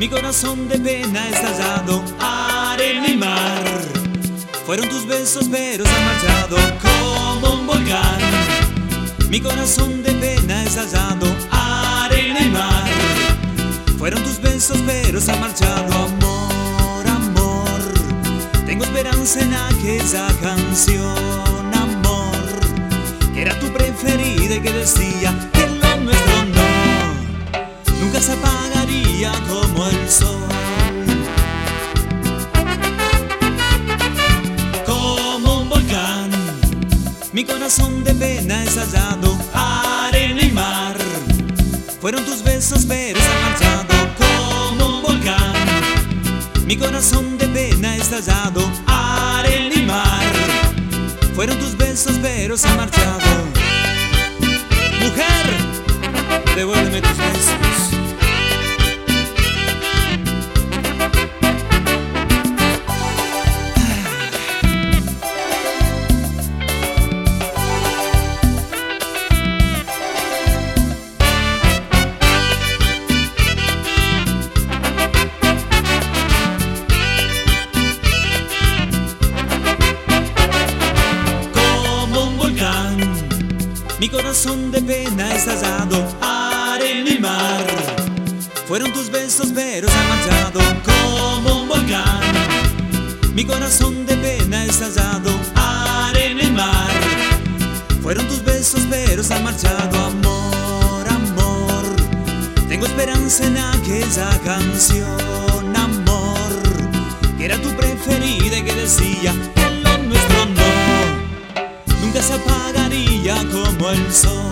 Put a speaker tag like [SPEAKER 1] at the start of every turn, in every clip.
[SPEAKER 1] Mi corazón de pena estallado, arena y mar. Fueron tus besos pero se han marchado como un volcán. Mi corazón de pena estallado, arena y mar. Fueron tus besos pero se han marchado. Amor, amor, tengo esperanza en aquella canción. Amor, que era tu preferida y que decía que lo nuestro no, nunca se apagaría como el sol. Como un volcán, mi corazón de pena estallado, arena y mar. Fueron tus besos pero se han marchado como un volcán. Mi corazón de pena estallado, arena y mar. Fueron tus besos pero se han marchado. Mujer, devuélveme tus besos. Mi corazón de pena estallado, arena y mar. Fueron tus besos pero se han marchado como un volcán. Mi corazón de pena estallado, arena y mar. Fueron tus besos pero se han marchado. Amor, amor, tengo esperanza en aquella canción. Amor, que era tu preferida y que decía que lo nuestro no, nunca se apagaría como el sol.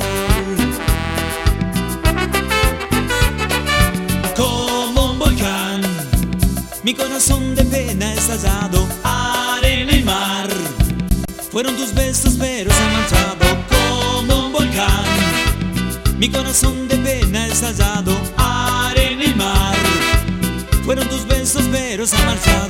[SPEAKER 1] Como un volcán, mi corazón de pena estallado, arena y mar. Fueron tus besos pero se han marchado como un volcán. Mi corazón de pena estallado, arena y mar. Fueron tus besos pero se han marchado.